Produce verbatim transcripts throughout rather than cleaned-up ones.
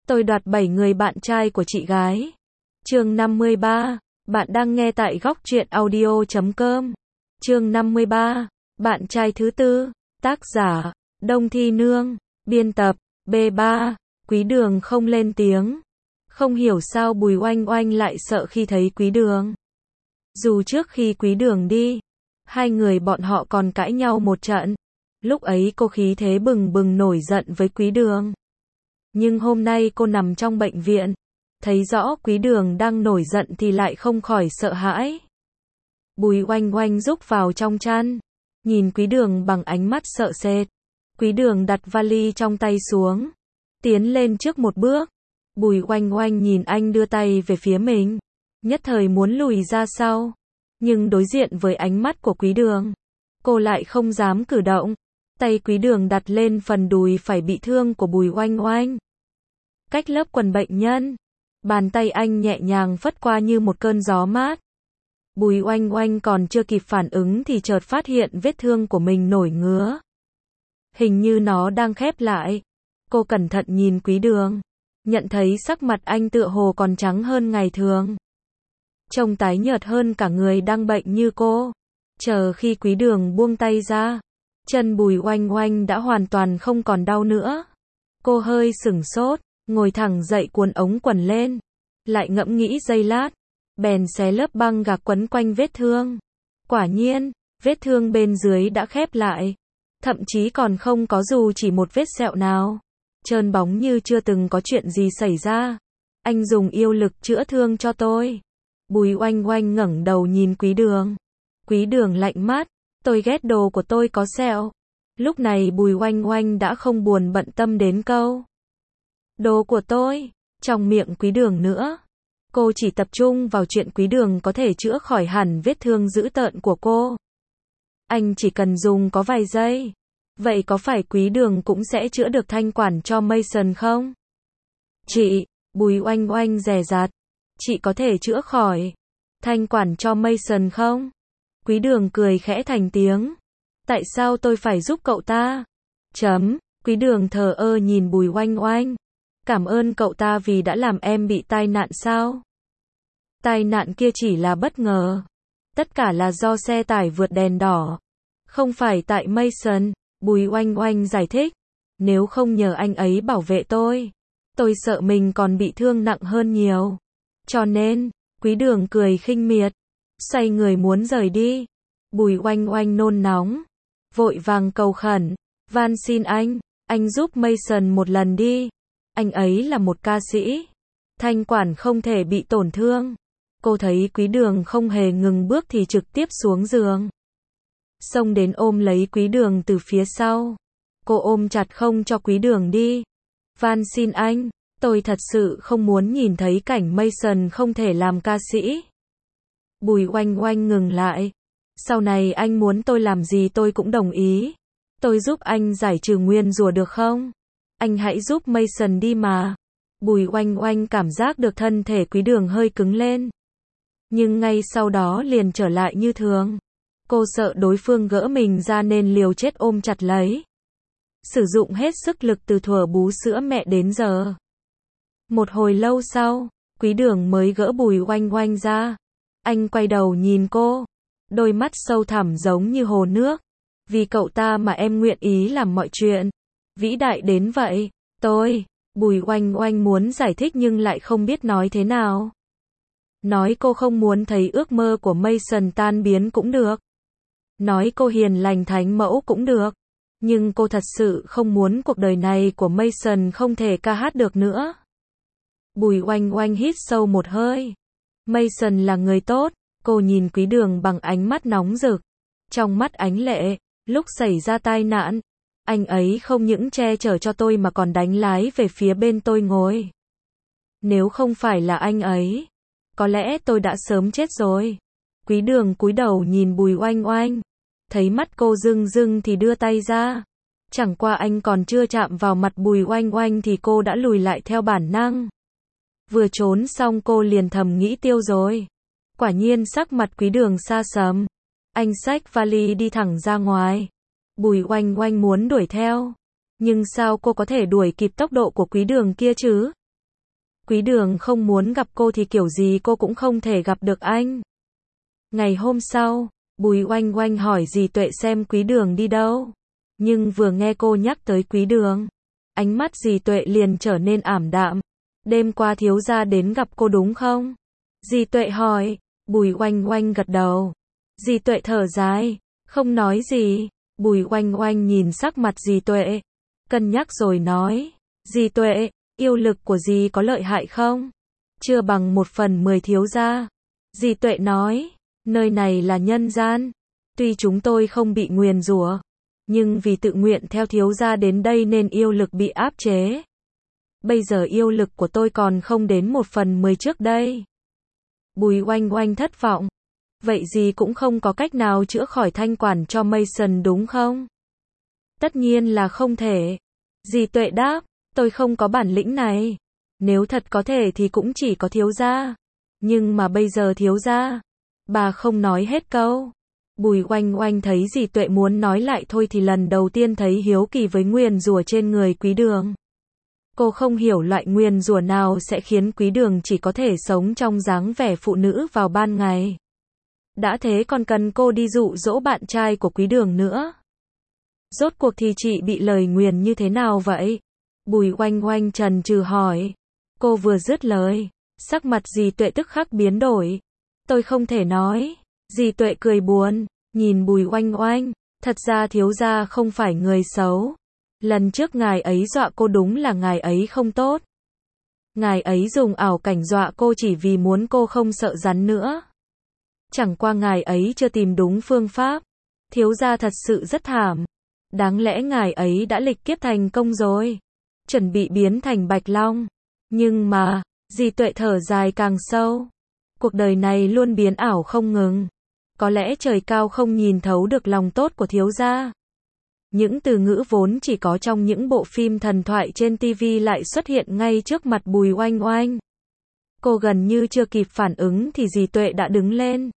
Tôi đoạt bảy người bạn trai của chị gái. Chương năm mươi ba. Bạn đang nghe tại góc truyện audio chấm com. Chương năm mươi ba. Bạn trai thứ tư. Tác giả Đông Thi Nương. Biên tập B ba. Quý Đường không lên tiếng. Không hiểu sao Bùi Oanh Oanh lại sợ khi thấy Quý Đường. Dù trước khi Quý Đường đi, hai người bọn họ còn cãi nhau một trận. Lúc ấy cô khí thế bừng bừng nổi giận với Quý Đường. Nhưng hôm nay cô nằm trong bệnh viện, thấy rõ Quý Đường đang nổi giận thì lại không khỏi sợ hãi. Bùi Oanh Oanh rúc vào trong chăn, nhìn Quý Đường bằng ánh mắt sợ sệt. Quý Đường đặt vali trong tay xuống, tiến lên trước một bước. Bùi Oanh Oanh nhìn anh đưa tay về phía mình, nhất thời muốn lùi ra sau, nhưng đối diện với ánh mắt của Quý Đường, cô lại không dám cử động. Tay Quý Đường đặt lên phần đùi phải bị thương của Bùi Oanh Oanh. Cách lớp quần bệnh nhân, bàn tay anh nhẹ nhàng phất qua như một cơn gió mát. Bùi Oanh Oanh còn chưa kịp phản ứng thì chợt phát hiện vết thương của mình nổi ngứa. Hình như nó đang khép lại. Cô cẩn thận nhìn Quý Đường, nhận thấy sắc mặt anh tựa hồ còn trắng hơn ngày thường. Trông tái nhợt hơn cả người đang bệnh như cô. Chờ khi Quý Đường buông tay ra, chân Bùi Oanh Oanh đã hoàn toàn không còn đau nữa. Cô hơi sửng sốt, ngồi thẳng dậy cuốn ống quần lên, lại ngẫm nghĩ giây lát, bèn xé lớp băng gạc quấn quanh vết thương. Quả nhiên, vết thương bên dưới đã khép lại, thậm chí còn không có dù chỉ một vết sẹo nào, trơn bóng như chưa từng có chuyện gì xảy ra. Anh dùng yêu lực chữa thương cho tôi. Bùi Oanh Oanh ngẩng đầu nhìn Quý Đường. Quý Đường lạnh mắt, tôi ghét đồ của tôi có sẹo. Lúc này Bùi Oanh Oanh đã không buồn bận tâm đến câu đồ của tôi trong miệng Quý Đường nữa. Cô chỉ tập trung vào chuyện Quý Đường có thể chữa khỏi hẳn vết thương dữ tợn của cô. Anh chỉ cần dùng có vài giây. Vậy có phải Quý Đường cũng sẽ chữa được thanh quản cho Mason không? Chị, Bùi Oanh Oanh dè dặt, chị có thể chữa khỏi thanh quản cho Mason không? Quý Đường cười khẽ thành tiếng. Tại sao tôi phải giúp cậu ta? Chấm. Quý Đường thờ ơ nhìn Bùi Oanh Oanh. Cảm ơn cậu ta vì đã làm em bị tai nạn sao? Tai nạn kia chỉ là bất ngờ. Tất cả là do xe tải vượt đèn đỏ. Không phải tại Mason, Bùi Oanh Oanh giải thích. Nếu không nhờ anh ấy bảo vệ tôi, tôi sợ mình còn bị thương nặng hơn nhiều. Cho nên, Quý Đường cười khinh miệt, xoay người muốn rời đi. Bùi Oanh Oanh nôn nóng, vội vàng cầu khẩn, van xin anh, anh giúp Mason một lần đi. Anh ấy là một ca sĩ, thanh quản không thể bị tổn thương. Cô thấy Quý Đường không hề ngừng bước thì trực tiếp xuống giường, xông đến ôm lấy Quý Đường từ phía sau. Cô ôm chặt không cho Quý Đường đi. Van xin anh, tôi thật sự không muốn nhìn thấy cảnh Mason không thể làm ca sĩ. Bùi Oanh Oanh ngừng lại. Sau này anh muốn tôi làm gì tôi cũng đồng ý. Tôi giúp anh giải trừ nguyên rủa được không? Anh hãy giúp Mason đi mà. Bùi Oanh Oanh cảm giác được thân thể Quý Đường hơi cứng lên. Nhưng ngay sau đó liền trở lại như thường. Cô sợ đối phương gỡ mình ra nên liều chết ôm chặt lấy. Sử dụng hết sức lực từ thuở bú sữa mẹ đến giờ. Một hồi lâu sau, Quý Đường mới gỡ Bùi Oanh Oanh ra. Anh quay đầu nhìn cô. Đôi mắt sâu thẳm giống như hồ nước. Vì cậu ta mà em nguyện ý làm mọi chuyện. Vĩ đại đến vậy. Tôi, Bùi Oanh Oanh muốn giải thích nhưng lại không biết nói thế nào. Nói cô không muốn thấy ước mơ của Mason tan biến cũng được. Nói cô hiền lành thánh mẫu cũng được. Nhưng cô thật sự không muốn cuộc đời này của Mason không thể ca hát được nữa. Bùi Oanh Oanh hít sâu một hơi. Mason là người tốt. Cô nhìn Quý Đường bằng ánh mắt nóng rực. Trong mắt ánh lệ, lúc xảy ra tai nạn, anh ấy không những che chở cho tôi mà còn đánh lái về phía bên tôi ngồi. Nếu không phải là anh ấy, có lẽ tôi đã sớm chết rồi. Quý Đường cúi đầu nhìn Bùi Oanh Oanh, thấy mắt cô rưng rưng thì đưa tay ra. Chẳng qua anh còn chưa chạm vào mặt Bùi Oanh Oanh thì cô đã lùi lại theo bản năng. Vừa trốn xong cô liền thầm nghĩ tiêu rồi. Quả nhiên sắc mặt Quý Đường xa sầm. Anh xách vali đi thẳng ra ngoài. Bùi Oanh Oanh muốn đuổi theo. Nhưng sao cô có thể đuổi kịp tốc độ của Quý Đường kia chứ? Quý Đường không muốn gặp cô thì kiểu gì cô cũng không thể gặp được anh. Ngày hôm sau, Bùi Oanh Oanh hỏi dì Tuệ xem Quý Đường đi đâu. Nhưng vừa nghe cô nhắc tới Quý Đường, ánh mắt dì Tuệ liền trở nên ảm đạm. Đêm qua thiếu gia đến gặp cô đúng không? Dì Tuệ hỏi. Bùi Oanh Oanh gật đầu. Dì Tuệ thở dài, không nói gì. Bùi Oanh Oanh nhìn sắc mặt dì Tuệ, cân nhắc rồi nói. Dì Tuệ, yêu lực của dì có lợi hại không? Chưa bằng một phần mười thiếu gia. Dì Tuệ nói, nơi này là nhân gian. Tuy chúng tôi không bị nguyền rủa, nhưng vì tự nguyện theo thiếu gia đến đây nên yêu lực bị áp chế. Bây giờ yêu lực của tôi còn không đến một phần mười trước đây. Bùi Oanh Oanh thất vọng. Vậy dì cũng không có cách nào chữa khỏi thanh quản cho Mason đúng không? Tất nhiên là không thể. Dì Tuệ đáp, tôi không có bản lĩnh này. Nếu thật có thể thì cũng chỉ có thiếu gia. Nhưng mà bây giờ thiếu gia. Bà không nói hết câu. Bùi Oanh Oanh thấy dì Tuệ muốn nói lại thôi thì lần đầu tiên thấy hiếu kỳ với nguyền rủa trên người Quý Đường. Cô không hiểu loại nguyền rủa nào sẽ khiến Quý Đường chỉ có thể sống trong dáng vẻ phụ nữ vào ban ngày. Đã thế còn cần cô đi dụ dỗ bạn trai của Quý Đường nữa. Rốt cuộc thì chị bị lời nguyền như thế nào vậy? Bùi Oanh Oanh chần chừ hỏi. Cô vừa dứt lời, sắc mặt dì Tuệ tức khắc biến đổi. Tôi không thể nói. Dì Tuệ cười buồn, nhìn Bùi Oanh Oanh. Thật ra thiếu gia không phải người xấu. Lần trước ngài ấy dọa cô đúng là ngài ấy không tốt. Ngài ấy dùng ảo cảnh dọa cô chỉ vì muốn cô không sợ rắn nữa. Chẳng qua ngài ấy chưa tìm đúng phương pháp. Thiếu gia thật sự rất thảm. Đáng lẽ ngài ấy đã lịch kiếp thành công rồi. Chuẩn bị biến thành Bạch Long. Nhưng mà, dì Tuệ thở dài càng sâu. Cuộc đời này luôn biến ảo không ngừng. Có lẽ trời cao không nhìn thấu được lòng tốt của thiếu gia. Những từ ngữ vốn chỉ có trong những bộ phim thần thoại trên ti vi lại xuất hiện ngay trước mặt Bùi Oanh Oanh. Cô gần như chưa kịp phản ứng thì dì Tuệ đã đứng lên.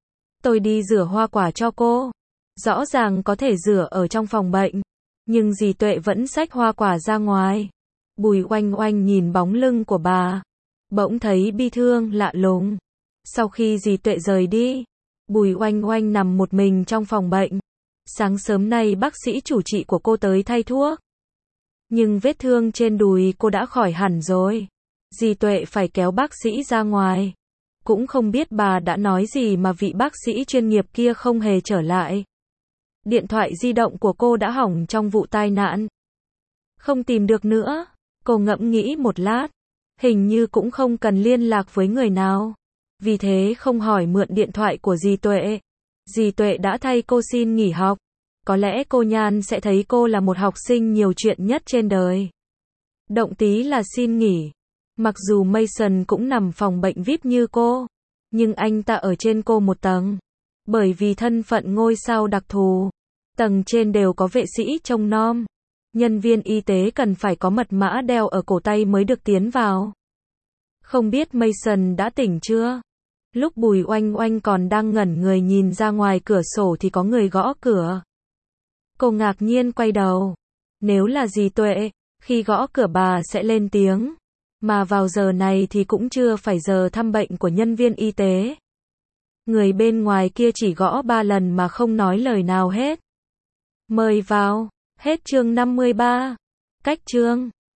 Tôi đi rửa hoa quả cho cô. Rõ ràng có thể rửa ở trong phòng bệnh, nhưng dì Tuệ vẫn xách hoa quả ra ngoài. Bùi Oanh Oanh nhìn bóng lưng của bà, bỗng thấy bi thương lạ lùng. Sau khi dì Tuệ rời đi, Bùi Oanh Oanh nằm một mình trong phòng bệnh. Sáng sớm nay bác sĩ chủ trị của cô tới thay thuốc. Nhưng vết thương trên đùi cô đã khỏi hẳn rồi. Dì Tuệ phải kéo bác sĩ ra ngoài. Cũng không biết bà đã nói gì mà vị bác sĩ chuyên nghiệp kia không hề trở lại. Điện thoại di động của cô đã hỏng trong vụ tai nạn. Không tìm được nữa. Cô ngẫm nghĩ một lát. Hình như cũng không cần liên lạc với người nào. Vì thế không hỏi mượn điện thoại của dì Tuệ. Dì Tuệ đã thay cô xin nghỉ học. Có lẽ cô Nhan sẽ thấy cô là một học sinh nhiều chuyện nhất trên đời. Động tí là xin nghỉ. Mặc dù Mason cũng nằm phòng bệnh vi ai pi như cô, nhưng anh ta ở trên cô một tầng. Bởi vì thân phận ngôi sao đặc thù, tầng trên đều có vệ sĩ trông nom. Nhân viên y tế cần phải có mật mã đeo ở cổ tay mới được tiến vào. Không biết Mason đã tỉnh chưa? Lúc Bùi Oanh Oanh còn đang ngẩn người nhìn ra ngoài cửa sổ thì có người gõ cửa. Cô ngạc nhiên quay đầu. Nếu là dì Tuệ, khi gõ cửa bà sẽ lên tiếng. Mà vào giờ này thì cũng chưa phải giờ thăm bệnh của nhân viên y tế. Người bên ngoài kia chỉ gõ ba lần mà không nói lời nào hết. Mời vào. Hết chương năm mươi ba. Cách chương